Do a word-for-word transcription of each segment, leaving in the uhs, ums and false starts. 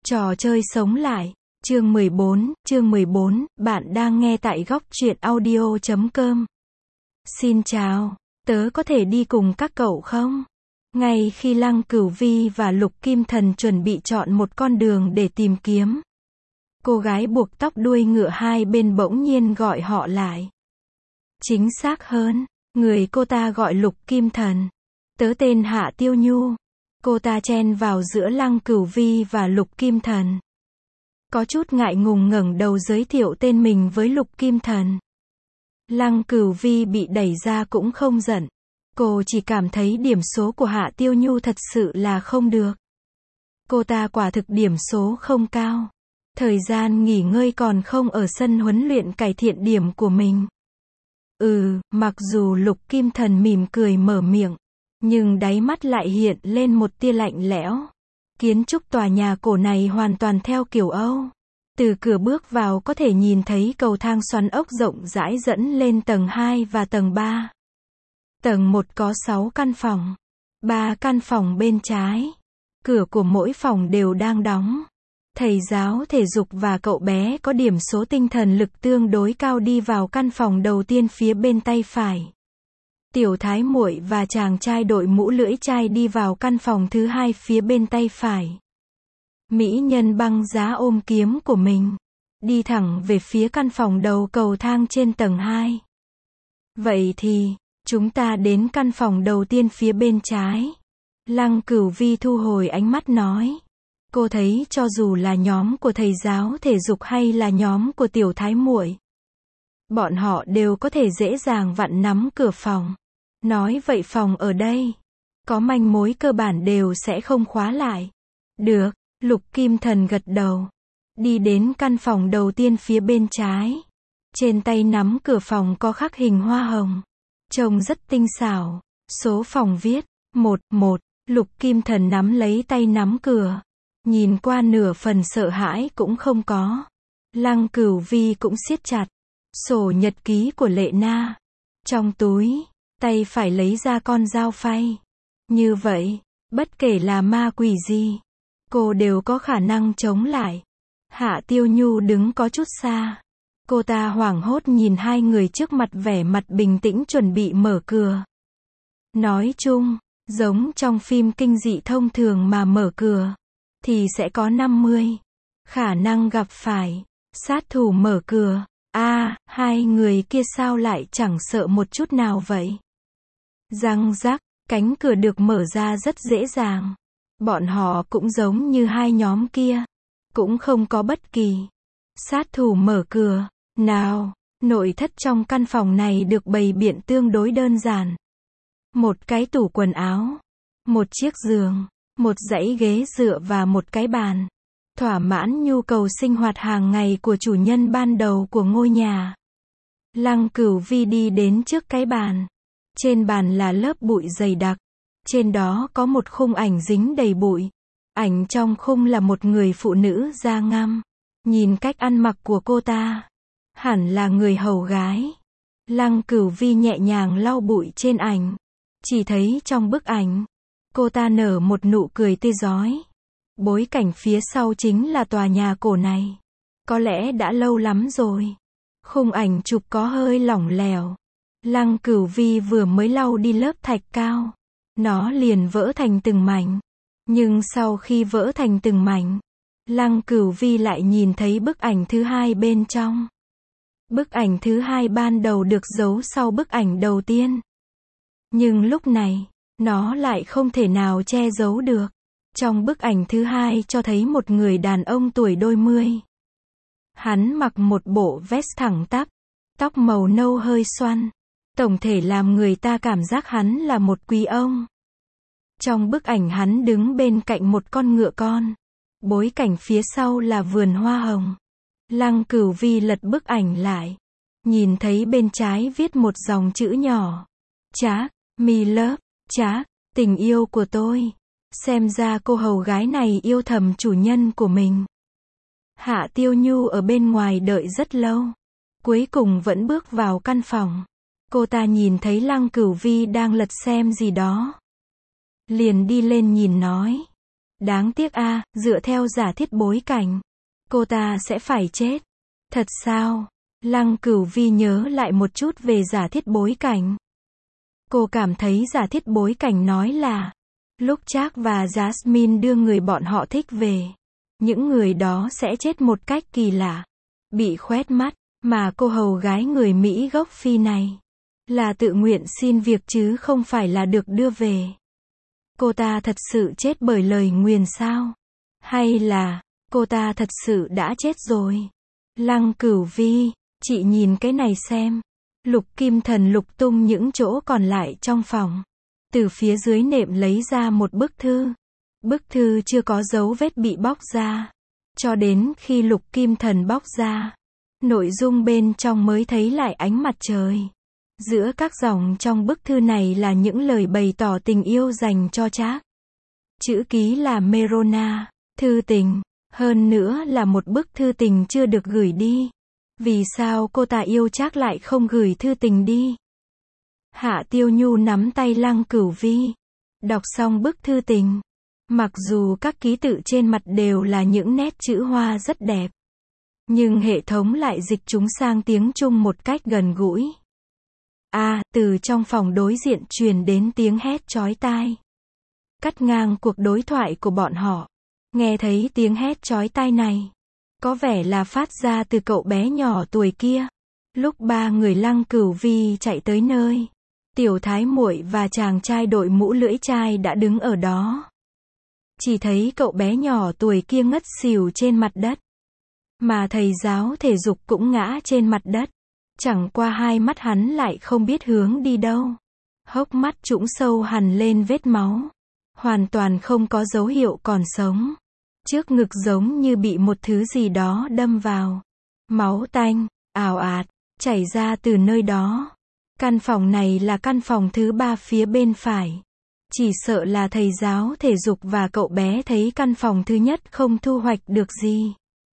Trò chơi sống lại. Chương mười bốn, chương mười bốn, bạn đang nghe tại góc truyện audio chấm com. Xin chào, tớ có thể đi cùng các cậu không? Ngay khi Lăng Cửu Vi và Lục Kim Thần chuẩn bị chọn một con đường để tìm kiếm, cô gái buộc tóc đuôi ngựa hai bên bỗng nhiên gọi họ lại. Chính xác hơn, người cô ta gọi Lục Kim Thần. Tớ tên Hạ Tiêu Nhu. Cô ta chen vào giữa Lăng Cửu Vi và Lục Kim Thần. Có chút ngại ngùng ngẩng đầu giới thiệu tên mình với Lục Kim Thần. Lăng Cửu Vi bị đẩy ra cũng không giận. Cô chỉ cảm thấy điểm số của Hạ Tiêu Nhu thật sự là không được. Cô ta quả thực điểm số không cao. Thời gian nghỉ ngơi còn không ở sân huấn luyện cải thiện điểm của mình. Ừ, mặc dù Lục Kim Thần mỉm cười mở miệng, nhưng đáy mắt lại hiện lên một tia lạnh lẽo. Kiến trúc tòa nhà cổ này hoàn toàn theo kiểu Âu. Từ cửa bước vào có thể nhìn thấy cầu thang xoắn ốc rộng rãi dẫn lên tầng hai và tầng ba. Tầng một có sáu căn phòng. ba căn phòng bên trái. Cửa của mỗi phòng đều đang đóng. Thầy giáo thể dục và cậu bé có điểm số tinh thần lực tương đối cao đi vào căn phòng đầu tiên phía bên tay phải. Tiểu thái muội và chàng trai đội mũ lưỡi chai đi vào căn phòng thứ hai phía bên tay phải. Mỹ nhân băng giá ôm kiếm của mình, đi thẳng về phía căn phòng đầu cầu thang trên tầng hai. Vậy thì, chúng ta đến căn phòng đầu tiên phía bên trái. Lăng Cửu Vi thu hồi ánh mắt nói. Cô thấy cho dù là nhóm của thầy giáo thể dục hay là nhóm của tiểu thái muội, bọn họ đều có thể dễ dàng vặn nắm cửa phòng. Nói vậy phòng ở đây có manh mối cơ bản đều sẽ không khóa lại. Được, Lục Kim Thần gật đầu. Đi đến căn phòng đầu tiên phía bên trái. Trên tay nắm cửa phòng có khắc hình hoa hồng. Trông rất tinh xảo. Số phòng viết một một. Lục Kim Thần nắm lấy tay nắm cửa. Nhìn qua nửa phần sợ hãi cũng không có. Lăng Cửu Vi cũng siết chặt sổ nhật ký của Lệ Na trong túi. Tay phải lấy ra con dao phay. Như vậy, bất kể là ma quỷ gì, cô đều có khả năng chống lại. Hạ Tiêu Nhu đứng có chút xa. Cô ta hoảng hốt nhìn hai người trước mặt vẻ mặt bình tĩnh chuẩn bị mở cửa. Nói chung, giống trong phim kinh dị thông thường mà mở cửa, thì sẽ có năm mươi khả năng gặp phải sát thủ mở cửa. A, à, hai người kia sao lại chẳng sợ một chút nào vậy? Răng rắc, cánh cửa được mở ra rất dễ dàng. Bọn họ cũng giống như hai nhóm kia. Cũng không có bất kỳ sát thủ mở cửa nào. Nội thất trong căn phòng này được bày biện tương đối đơn giản. Một cái tủ quần áo, một chiếc giường, một dãy ghế dựa và một cái bàn. Thỏa mãn nhu cầu sinh hoạt hàng ngày của chủ nhân ban đầu của ngôi nhà. Lăng Cửu Vi đi đến trước cái bàn. Trên bàn là lớp bụi dày đặc. Trên đó có một khung ảnh dính đầy bụi. Ảnh trong khung là một người phụ nữ da ngăm. Nhìn cách ăn mặc của cô ta, hẳn là người hầu gái. Lăng Cửu Vi nhẹ nhàng lau bụi trên ảnh. Chỉ thấy trong bức ảnh, cô ta nở một nụ cười tươi rói. Bối cảnh phía sau chính là tòa nhà cổ này. Có lẽ đã lâu lắm rồi. Khung ảnh chụp có hơi lỏng lẻo. Lăng Cửu Vi vừa mới lau đi lớp thạch cao, nó liền vỡ thành từng mảnh. Nhưng sau khi vỡ thành từng mảnh, Lăng Cửu Vi lại nhìn thấy bức ảnh thứ hai bên trong. Bức ảnh thứ hai ban đầu được giấu sau bức ảnh đầu tiên. Nhưng lúc này, nó lại không thể nào che giấu được. Trong bức ảnh thứ hai cho thấy một người đàn ông tuổi đôi mươi. Hắn mặc một bộ vest thẳng tắp, tóc màu nâu hơi xoăn. Tổng thể làm người ta cảm giác hắn là một quý ông. Trong bức ảnh hắn đứng bên cạnh một con ngựa con. Bối cảnh phía sau là vườn hoa hồng. Lăng Cửu Vi lật bức ảnh lại. Nhìn thấy bên trái viết một dòng chữ nhỏ. Trác, me love, Trác, tình yêu của tôi. Xem ra cô hầu gái này yêu thầm chủ nhân của mình. Hạ Tiêu Nhu ở bên ngoài đợi rất lâu. Cuối cùng vẫn bước vào căn phòng. Cô ta nhìn thấy Lăng Cửu Vi đang lật xem gì đó. Liền đi lên nhìn nói. Đáng tiếc a, dựa theo giả thiết bối cảnh, cô ta sẽ phải chết. Thật sao? Lăng Cửu Vi nhớ lại một chút về giả thiết bối cảnh. Cô cảm thấy giả thiết bối cảnh nói là, lúc Trác và Jasmine đưa người bọn họ thích về, những người đó sẽ chết một cách kỳ lạ, bị khoét mắt, mà cô hầu gái người Mỹ gốc Phi này là tự nguyện xin việc chứ không phải là được đưa về. Cô ta thật sự chết bởi lời nguyền sao? Hay là, cô ta thật sự đã chết rồi? Lăng Cửu Vi, chị nhìn cái này xem. Lục Kim Thần lục tung những chỗ còn lại trong phòng. Từ phía dưới nệm lấy ra một bức thư. Bức thư chưa có dấu vết bị bóc ra. Cho đến khi Lục Kim Thần bóc ra, nội dung bên trong mới thấy lại ánh mặt trời. Giữa các dòng trong bức thư này là những lời bày tỏ tình yêu dành cho Trác. Chữ ký là Merona, thư tình, hơn nữa là một bức thư tình chưa được gửi đi. Vì sao cô ta yêu Trác lại không gửi thư tình đi? Hạ Tiêu Nhu nắm tay Lăng Cửu Vi, đọc xong bức thư tình. Mặc dù các ký tự trên mặt đều là những nét chữ hoa rất đẹp, nhưng hệ thống lại dịch chúng sang tiếng Trung một cách gần gũi. À, từ trong phòng đối diện truyền đến tiếng hét chói tai. Cắt ngang cuộc đối thoại của bọn họ. Nghe thấy tiếng hét chói tai này, có vẻ là phát ra từ cậu bé nhỏ tuổi kia. Lúc ba người Lăng Cửu Vi chạy tới nơi, Tiểu Thái Muội và chàng trai đội mũ lưỡi chai đã đứng ở đó. Chỉ thấy cậu bé nhỏ tuổi kia ngất xỉu trên mặt đất, mà thầy giáo thể dục cũng ngã trên mặt đất. Chẳng qua hai mắt hắn lại không biết hướng đi đâu. Hốc mắt trũng sâu hằn lên vết máu, hoàn toàn không có dấu hiệu còn sống. Trước ngực giống như bị một thứ gì đó đâm vào. Máu tanh, ào ạt, chảy ra từ nơi đó. Căn phòng này là căn phòng thứ ba phía bên phải. Chỉ sợ là thầy giáo thể dục và cậu bé thấy căn phòng thứ nhất không thu hoạch được gì,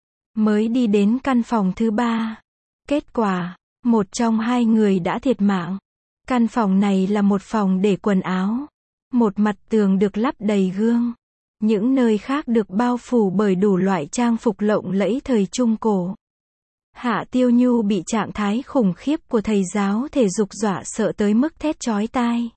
mới đi đến căn phòng thứ ba. Kết quả, một trong hai người đã thiệt mạng. Căn phòng này là một phòng để quần áo. Một mặt tường được lắp đầy gương. Những nơi khác được bao phủ bởi đủ loại trang phục lộng lẫy thời Trung Cổ. Hạ Tiêu Nhu bị trạng thái khủng khiếp của thầy giáo thể dục dọa sợ tới mức thét chói tai.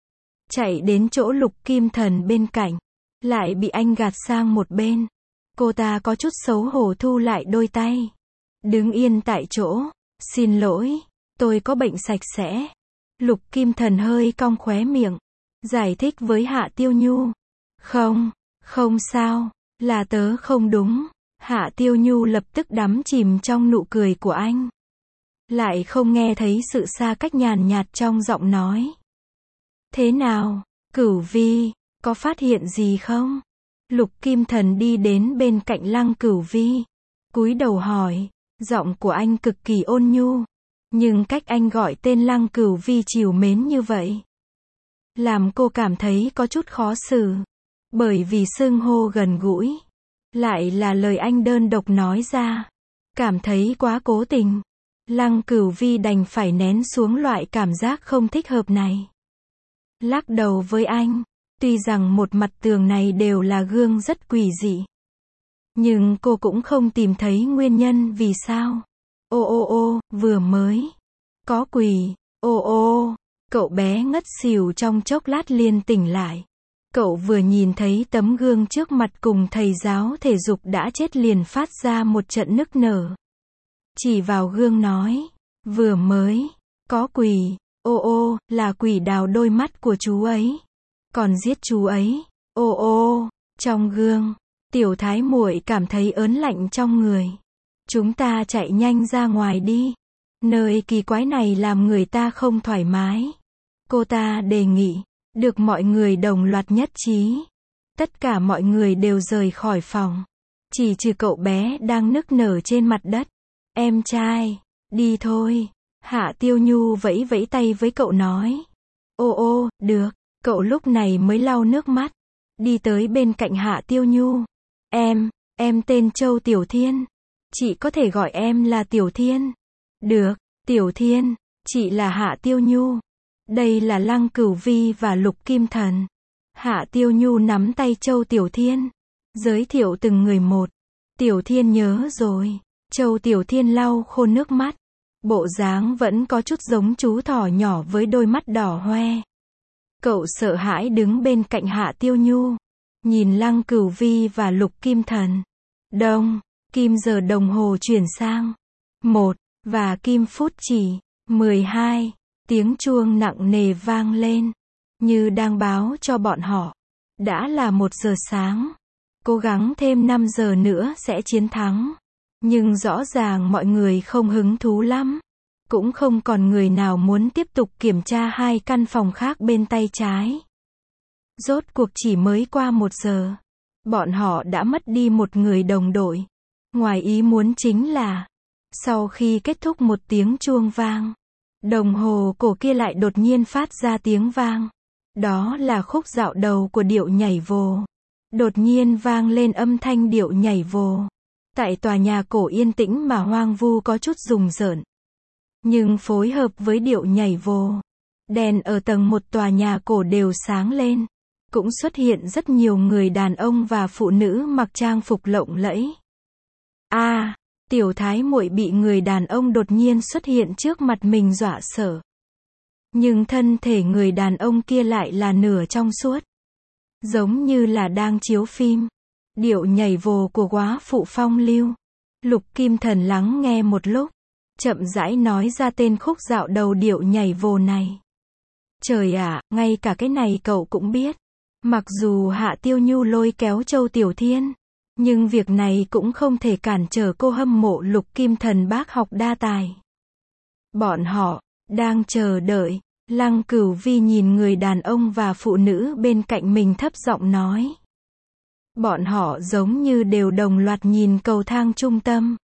Chạy đến chỗ Lục Kim Thần bên cạnh, lại bị anh gạt sang một bên. Cô ta có chút xấu hổ thu lại đôi tay. Đứng yên tại chỗ. Xin lỗi, tôi có bệnh sạch sẽ. Lục Kim Thần hơi cong khóe miệng, giải thích với Hạ Tiêu Nhu. Không, không sao, là tớ không đúng. Hạ Tiêu Nhu lập tức đắm chìm trong nụ cười của anh. Lại không nghe thấy sự xa cách nhàn nhạt trong giọng nói. Thế nào, Cửu Vi, có phát hiện gì không? Lục Kim Thần đi đến bên cạnh Lăng Cửu Vi, cúi đầu hỏi. Giọng của anh cực kỳ ôn nhu, nhưng cách anh gọi tên Lăng Cửu Vi trìu mến như vậy, làm cô cảm thấy có chút khó xử. Bởi vì xưng hô gần gũi, lại là lời anh đơn độc nói ra, cảm thấy quá cố tình. Lăng Cửu Vi đành phải nén xuống loại cảm giác không thích hợp này. Lắc đầu với anh, tuy rằng một mặt tường này đều là gương rất quỷ dị, nhưng cô cũng không tìm thấy nguyên nhân vì sao. Ô ô ô, vừa mới có quỷ. Ô ô, cậu bé ngất xỉu trong chốc lát liền tỉnh lại. Cậu vừa nhìn thấy tấm gương trước mặt cùng thầy giáo thể dục đã chết liền phát ra một trận nức nở. Chỉ vào gương nói, vừa mới có quỷ. Ô ô, là quỷ đào đôi mắt của chú ấy, còn giết chú ấy. Ô ô, trong gương, Tiểu Thái Muội cảm thấy ớn lạnh trong người. Chúng ta chạy nhanh ra ngoài đi. Nơi kỳ quái này làm người ta không thoải mái. Cô ta đề nghị. Được mọi người đồng loạt nhất trí. Tất cả mọi người đều rời khỏi phòng. Chỉ trừ cậu bé đang nức nở trên mặt đất. Em trai, đi thôi. Hạ Tiêu Nhu vẫy vẫy tay với cậu nói. Ô ô, được. Cậu lúc này mới lau nước mắt. Đi tới bên cạnh Hạ Tiêu Nhu. Em, em tên Châu Tiểu Thiên. Chị có thể gọi em là Tiểu Thiên. Được, Tiểu Thiên. Chị là Hạ Tiêu Nhu. Đây là Lăng Cửu Vi và Lục Kim Thần. Hạ Tiêu Nhu nắm tay Châu Tiểu Thiên. Giới thiệu từng người một. Tiểu Thiên nhớ rồi. Châu Tiểu Thiên lau khô nước mắt. Bộ dáng vẫn có chút giống chú thỏ nhỏ với đôi mắt đỏ hoe. Cậu sợ hãi đứng bên cạnh Hạ Tiêu Nhu. Nhìn Lăng Cửu Vi và Lục Kim Thần. Đông, kim giờ đồng hồ chuyển sang. Một, và kim phút chỉ. mười hai. Tiếng chuông nặng nề vang lên. Như đang báo cho bọn họ. Đã là một giờ sáng. Cố gắng thêm năm giờ nữa sẽ chiến thắng. Nhưng rõ ràng mọi người không hứng thú lắm. Cũng không còn người nào muốn tiếp tục kiểm tra hai căn phòng khác bên tay trái. Rốt cuộc chỉ mới qua một giờ. Bọn họ đã mất đi một người đồng đội. Ngoài ý muốn chính là, sau khi kết thúc một tiếng chuông vang, đồng hồ cổ kia lại đột nhiên phát ra tiếng vang. Đó là khúc dạo đầu của điệu nhảy vồ. Đột nhiên vang lên âm thanh điệu nhảy vồ. Tại tòa nhà cổ yên tĩnh mà hoang vu có chút rùng rợn. Nhưng phối hợp với điệu nhảy vồ, đèn ở tầng một tòa nhà cổ đều sáng lên. Cũng xuất hiện rất nhiều người đàn ông và phụ nữ mặc trang phục lộng lẫy. A, à, Tiểu Thái muội bị người đàn ông đột nhiên xuất hiện trước mặt mình dọa sợ. Nhưng thân thể người đàn ông kia lại là nửa trong suốt. Giống như là đang chiếu phim. Điệu nhảy vồ của góa phụ phong lưu. Lục Kim Thần lắng nghe một lúc. Chậm rãi nói ra tên khúc dạo đầu điệu nhảy vồ này. Trời ạ, à, ngay cả cái này cậu cũng biết. Mặc dù Hạ Tiêu Nhu lôi kéo Châu Tiểu Thiên. Nhưng việc này cũng không thể cản trở cô hâm mộ Lục Kim Thần bác học đa tài. Bọn họ đang chờ đợi. Lăng Cửu Vi nhìn người đàn ông và phụ nữ bên cạnh mình thấp giọng nói. Bọn họ giống như đều đồng loạt nhìn cầu thang trung tâm.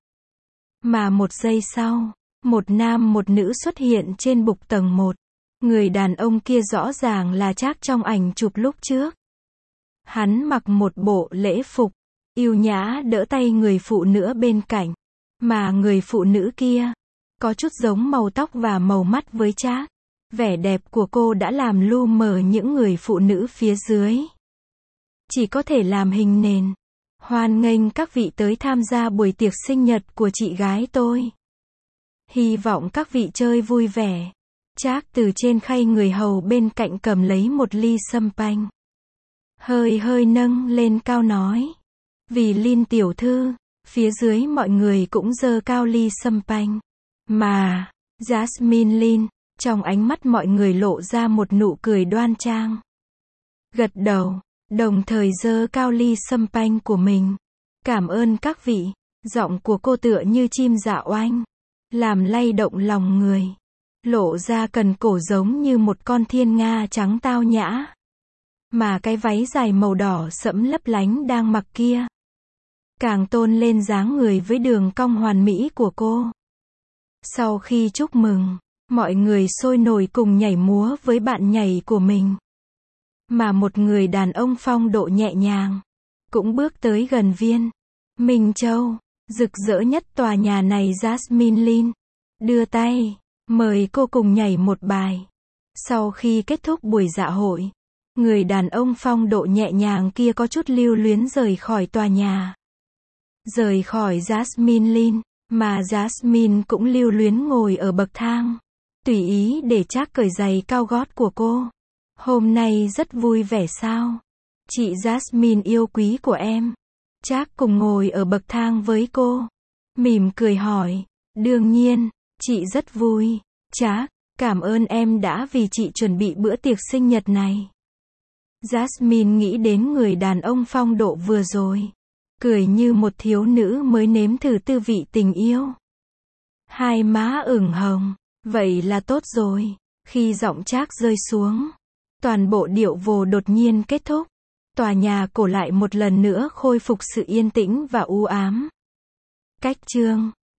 Mà một giây sau, một nam một nữ xuất hiện trên bục tầng một. Người đàn ông kia rõ ràng là Trác trong ảnh chụp lúc trước. Hắn mặc một bộ lễ phục, yêu nhã đỡ tay người phụ nữ bên cạnh. Mà người phụ nữ kia, có chút giống màu tóc và màu mắt với Trác. Vẻ đẹp của cô đã làm lu mờ những người phụ nữ phía dưới. Chỉ có thể làm hình nền. Hoan nghênh các vị tới tham gia buổi tiệc sinh nhật của chị gái tôi. Hy vọng các vị chơi vui vẻ. Trác từ trên khay người hầu bên cạnh cầm lấy một ly sâm panh. Hơi hơi nâng lên cao nói. Vì Lin tiểu thư, phía dưới mọi người cũng giơ cao ly sâm panh. Mà, Jasmine Lin, trong ánh mắt mọi người lộ ra một nụ cười đoan trang. Gật đầu, đồng thời giơ cao ly sâm panh của mình. Cảm ơn các vị. Giọng của cô tựa như chim dạ oanh, làm lay động lòng người. Lộ ra cần cổ giống như một con thiên nga trắng tao nhã. Mà cái váy dài màu đỏ sẫm lấp lánh đang mặc kia, càng tôn lên dáng người với đường cong hoàn mỹ của cô. Sau khi chúc mừng, mọi người sôi nổi cùng nhảy múa với bạn nhảy của mình. Mà một người đàn ông phong độ nhẹ nhàng, cũng bước tới gần Viên Minh Châu, rực rỡ nhất tòa nhà này Jasmine Lin. Đưa tay, mời cô cùng nhảy một bài. Sau khi kết thúc buổi dạ hội, người đàn ông phong độ nhẹ nhàng kia có chút lưu luyến rời khỏi tòa nhà. Rời khỏi Jasmine Lin, mà Jasmine cũng lưu luyến ngồi ở bậc thang. Tùy ý để Trác cởi giày cao gót của cô. Hôm nay rất vui vẻ sao? Chị Jasmine yêu quý của em. Trác cùng ngồi ở bậc thang với cô. Mỉm cười hỏi. Đương nhiên, chị rất vui. Trác, cảm ơn em đã vì chị chuẩn bị bữa tiệc sinh nhật này. Jasmine nghĩ đến người đàn ông phong độ vừa rồi. Cười như một thiếu nữ mới nếm thử tư vị tình yêu. Hai má ửng hồng. Vậy là tốt rồi. Khi giọng Trác rơi xuống, toàn bộ điệu vồ đột nhiên kết thúc. Tòa nhà cổ lại một lần nữa khôi phục sự yên tĩnh và u ám. Cách chương